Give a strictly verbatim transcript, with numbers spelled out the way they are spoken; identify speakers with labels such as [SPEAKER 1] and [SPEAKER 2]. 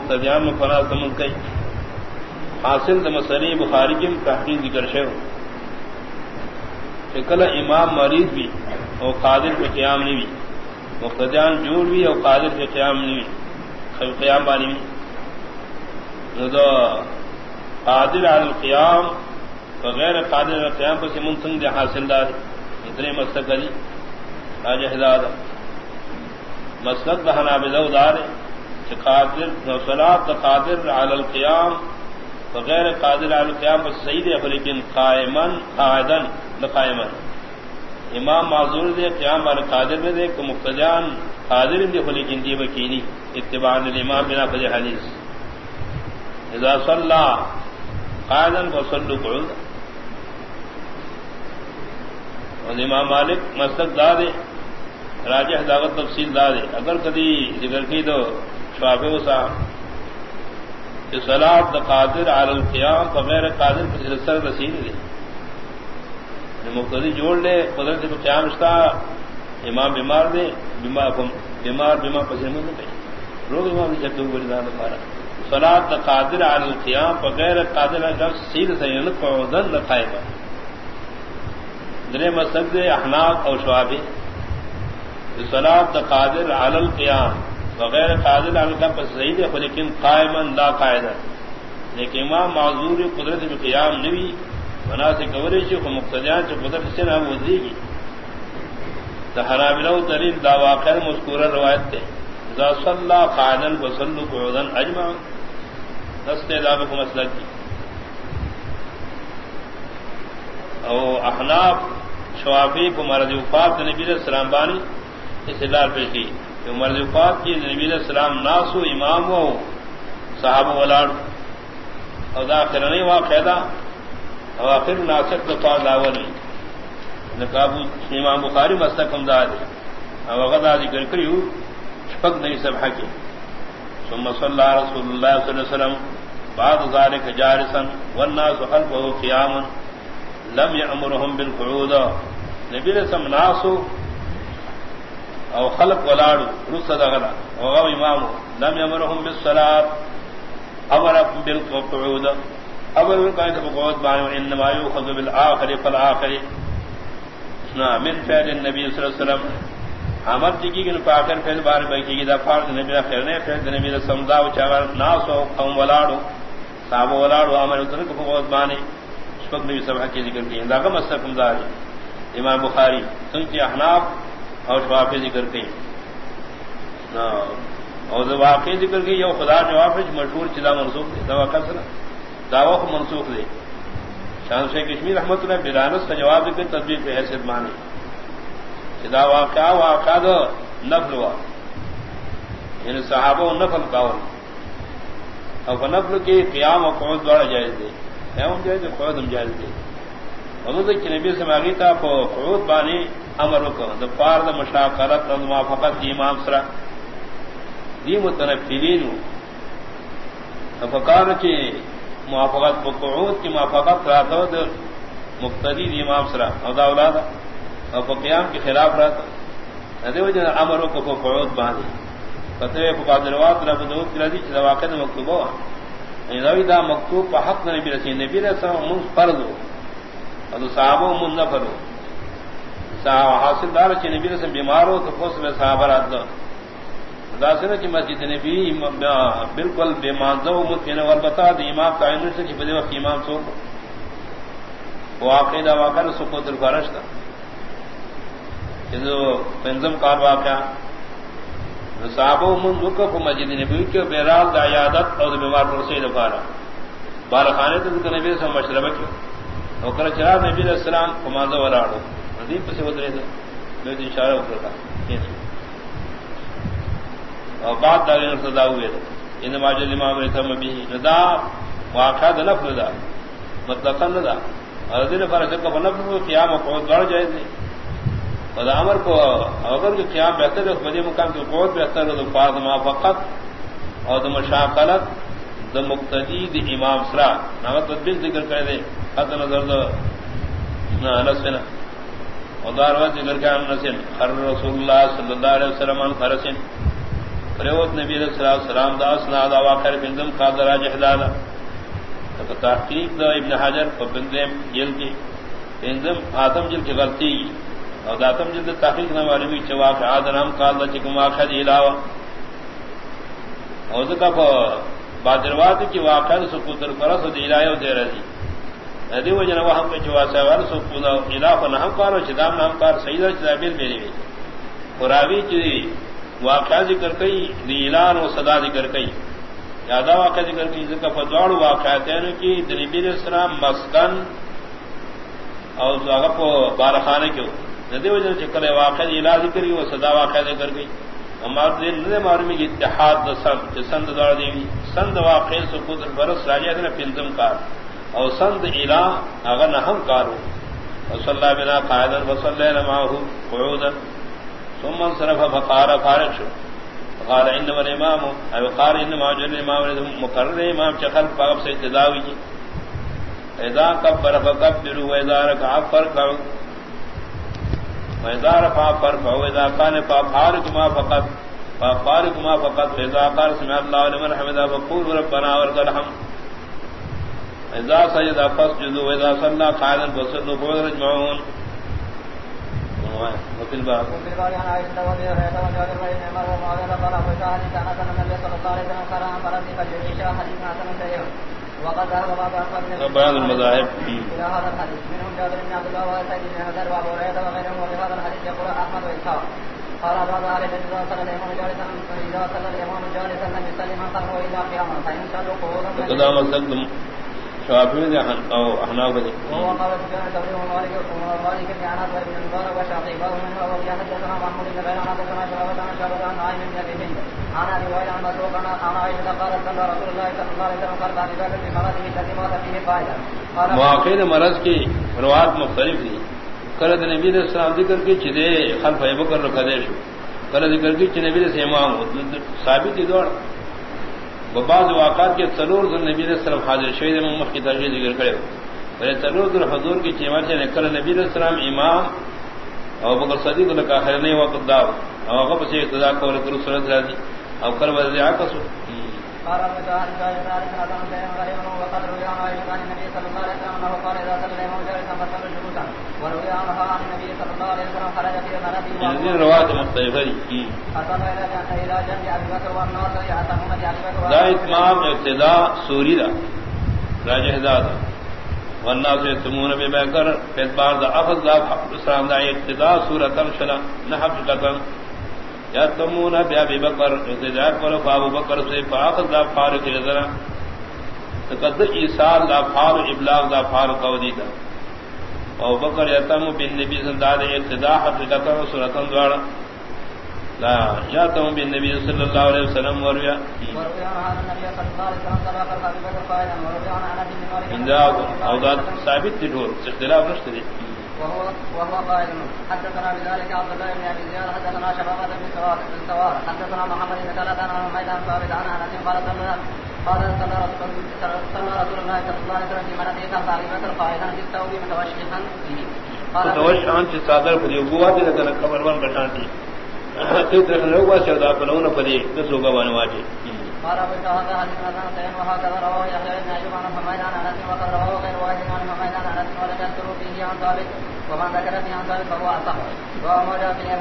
[SPEAKER 1] مقتدیان مفراد سمجھ گئی حاصل د مسئلے بخاری کی تحقیق ذکر شے شکل امام مریض بھی اور قادر پہ قیام نہیں بھی مقتدیان جوڑ بھی اور قادر پہ قیام نہیں بھی قیام بانی بھی قادر علی القیام وغیر قادر علی القیام پر سے منتنگ دے حاصل دار اتنے مسلک علی راجہ ہداد مسلک دہنا بزو دار قادر صلاۃ قادر علی القیام وغیر قادر علی القیام پر صحیح ہے لیکن قائما قاعدا لقائما امام معذور دے قیام علی قادر میں دے کہ مقتدیان قادر دے لیکن دی وکیلی اتباع الامام بنا فضل حدیث اذا صلى قاعدا فصلوا قعودا اور امام مالک مسلک دار راجح دعوت تفصیل دار اگر کبھی ذکر کی تو شعبہ وسا صلاۃ قادر علی القیام بغیر قادر پر سر رسید دے مقتدی جوڑ لے قدرت کو قیام شتا امام بیمار دے بیمار بیمار بیمار پسند نہیں کہیں روگ امام جب تو بڑی دان مارا صلاۃ قادر علی القیام بغیر قادر کا سید سین قعودا قائما درے مسلک دے احناف اور شعبی صلاۃ قادر علی القیام بغیر قادر علی القیام پر صحیح ہے لیکن قائما لا قاعدا لیکن امام معذور قدرت میں قیام نہیں بنا سے کوریش کو مقتدیان سے قدرت سے نہ وزی گی تحرابلو دلیل دا واقع مذکورہ روایت تے اذا صلى قاعدا وصلوا قعودا اجمع نستے دابق مسلک کی او احناف شوافی کو مرض وفات نبی علیہ السلام بانی استدلال پیش کی کہ مرض وفات کی نبی علیہ السلام ناسو امام و صحابہ ولاد اور داخل نہیں واقعہ اور آخر ناسک دفاع لاولی نقاب امام بخاری مسلک امداد اور غدا ذکر کریو شفق نہیں سبحہ کی ثم صلی رسول اللہ صلی اللہ علیہ وسلم بعد ذلك جالسا والناس خلفه قياما لم يأمرهم بالقعود نبی علیہ السلام ناسو او خلق ولادو رسد غلا وغو امام لم يأمرهم بالصلاة امرهم بالقعود اول قائد بقعود بان انما يؤخذ بالاخر فالاخر من فعل النبي صلی اللہ علیہ وسلم امر کی کہ پاکر پہل بار میں کی دا فرض نبی خیر نے پھر نبی نے سمجھا چاغر ناسو قوم ولادو صحابہ ولادو امر اتن کو بقعود بان شفق نبی سبحہ کی ذکر کی دا کا مستقم دار امام بخاری سنتی احناف اور شفافی ذکر کی اور واقعی ذکر کی یہ خدا جواب ہے مشہور چلا منسوخ دے دوا کسر دعوی کو منسوخ دے شان شیخ کشمیر رحمۃ اللہ بلانس کا جواب ذکر تدبیر پہ حیثیت مانی چدا واقعہ واقعہ دو نفل ہوا یعنی صحابہ و نفل قول اور نفل کی قیام و قعود دوڑا جائز دے قیام جائز دے قعود ہم جائز دے حضرت کی نبی سے مانگی تھا قعود بانی امر کو دفار د مشاقرت اور موافقت کی امام سرا دی متنفلین فقار کی موافقت کو قعود کی موافقت رہتا ہو تو مقتدی دی امام سرا اور دا اولاد اور قیام کے خلاف رہتا ندی وجہ امر کو قعود باندھی فتوی فقادروات رب دو کردی چ واقع مکتوب ہوا نوی دا مکتوب په حق نبی رسول نبی رسول من فرض اور صحابہ من نفل حاصل دار چ نبی رسول بیمار ہو تو پوس میں صحابہ رات دو داسنہ کی مسجد نبی بالکل بے مانزو متن اور بتا دی امام تعین سے کہ بدے وقت امام سو واقعہ دا واقعہ سقوط الفرش تھا جو پنزم کار واقعہ صحابہ من رکو کو مسجد نبی کے بیرال دا عیادت اور بیمار رسول دفارا بالخانے تو نبی سے مشربہ کی اور کر چرا نبی علیہ السلام کو مانزو ولاڑو ندیب سے ودرے تھے میں اشارہ کرتا اور بات دارین ارتدا ہوئے انما جل امام رتم بھی ندا واقعہ نفل دا مطلقا ندا اور دین فرض کو نفل کو قیام کو گڑ جائے تھے اور امر کو اگر کہ قیام بہتر ہے بدی مقام کی قوت بہتر ہے تو فرض ما فقط اور مشاقلت د مقتدی د امام سرا نام تدبیر ذکر کر دے حد نظر دو نہ نسنا اور دار ذکر کا نسن خر رسول اللہ صلی اللہ علیہ وسلم عن فرسن پریوت نبی علیہ الصلوۃ والسلام دا اسنا دا واقع بندم قادر اجہدانا تو تحقیق دا ابن حجر کو بندم جلد کی بندم آدم جلد کی غلطی اور آدم جلد تحقیق نہ معلومی چ واقع آدم قال چکم واقع دی علاوہ اور ذکا بعد روایت کی واقع سقوط الفرس دی الایہ دے رہی ندی وجن وہم کے جو سوال سقوط الہ نہ کارو چدام نام کار سیدہ جابر میری قراوی کی واقعہ ذکر کئی دی اعلان و صدا ذکر کئی یادا واقعہ ذکر کی ذکر فدوڑ واقعاتین کی نبی علیہ السلام مسکن اور اگر کو بارخانے کیوں ندی وجن چکر واقعہ اعلان ذکر کی وہ صدا واقعہ ذکر گئی ہمارے دل نے معلومی کی اتحاد سند سند دوڑ دیوی سند واقع سقوط الفرس راجہ نے پنتم کار اور سند الہ اگر نہ ہم کارو وصلی اللہ بنا قائدا وصلی معه قعودا ثم انصرف فقال فارغ قال انما الامام او قال انما اجل الامام مقرر امام چخل پاپ سے ابتداوی کی اذا كبر فكبروا واذا ركع فركعوا واذا رفع فرفعوا واذا كان فارغ ما فقط فارغ ما فقط واذا قال سمع الله لمن حمده فقولوا ربنا ولك الحمد اذا سجد فاسجدوا واذا صلى قائلا فصلوا فوق رجعون وفي الباب وفي الباب عن عائشة رضي الله عنها وجابر بن عمر ومعاذ قال فشاهد كان النبي صلى الله عليه وسلم قال عن فرس فجعل حديث حسن صحيح وقد ذهب بعض اصحاب بيان المذاهب الى هذا الحديث منهم جابر بن عبد الله وسعيد بن حذر وابو هريره وغيرهم وفي هذا الحديث يقول احمد واسحاق قال بعض اهل العلم اذا صلى الامام جالسا اذا صلى الامام جالسا لم يسلم خلفه الا قياما فان صلوا قعودا فقد شافعی نے او احناف نے وہ قال سفيان الثوري ومالك ومالك بن انس بن المبارك وشافعي ومن هو حدثنا محمود بن غير عن حدثنا شعبة عن شعبة عن عائشة بن ابي هند عن ابي وائل عن مسروق عن عائشة قالت صلى رسول الله صلى الله عليه وسلم قال بعد ذلك في مرضه الذي مات فيه قائلا واقع مرض کی روایت مختلف تھی قال نبی علیہ السلام ذکر کی چدے خلف ابو بکر رکھدے شو قال ذکر کی چ نبی علیہ امام ثابت ہی دوڑ بعض واقعات کے تلور ذن نبی علیہ السلام حاضر شہید امام کی ترجیح ذکر کرے اور تلور ذن حضور کی چیمار سے نکل نبی علیہ السلام امام اور بکر صدیق کا خیر نہیں وقت دا اور غب سے اقتدا کو رسول صلی اللہ علیہ وسلم او کر وضع عکس قال المتعال قال ذلك هذا من بين غيره وقد روي عن عائشة عن النبي صلى الله عليه وسلم انه قال اذا صلى الامام جالسا فصلوا جلوسا وروي عنها عن النبي صلى الله عليه وسلم خرج في منامه هذه روایت مختلفه ہیں اصل الى جنب ابي بكر والناس يعتمون بابي بكر لا اتمام ابتداء سوری دا راجہ دادا والناس يتمون ببكر في بعض افضل اسلام دا ابتداء سورۃ الشلا نحب قدم یا تمون ابی بکر ابتداء پر ابو بکر سے فاخذ ذا فارق نظر تقد ایصال لا فار ابلاغ ذا فار قودی دا ابو بکر یتم بالنبی صلی اللہ علیہ وسلم ابتداء حقیقت سورۃ دوڑا لا یا تم بالنبی صلی اللہ علیہ وسلم وریا وریا عن النبي صلی اللہ علیہ وسلم صلی اللہ علیہ وسلم قائلا وریا عن انس بن مالك ان او ذات ثابت تھی اختلاف نشتے وهو وهو قائل حدثنا بذلك عبد الله بن ابي زياد حدثنا شبابة بن سوار سوار حدثنا محمد بن ثلاثة عن ميدان ثابت عن انس قال صلى قال صلى رسول الله صلى الله عليه وسلم في منامه تعليمات القائلان في الثوب متوشحا فيه متوشحا في صدر في ابوات لكن خبر ون بشانتي تیتر لوگا شردا پلون پدی دسوگا بنواجی قال ابو هذا حديث حسن صحيح وهكذا رواه يحيى بن ايوب عن حميد عن انس وقد رواه غير واحد عن حميد عن انس ولم يذكر فيه عن ثابت ومن ذكر فيه عن ثابت فهو اصح وهو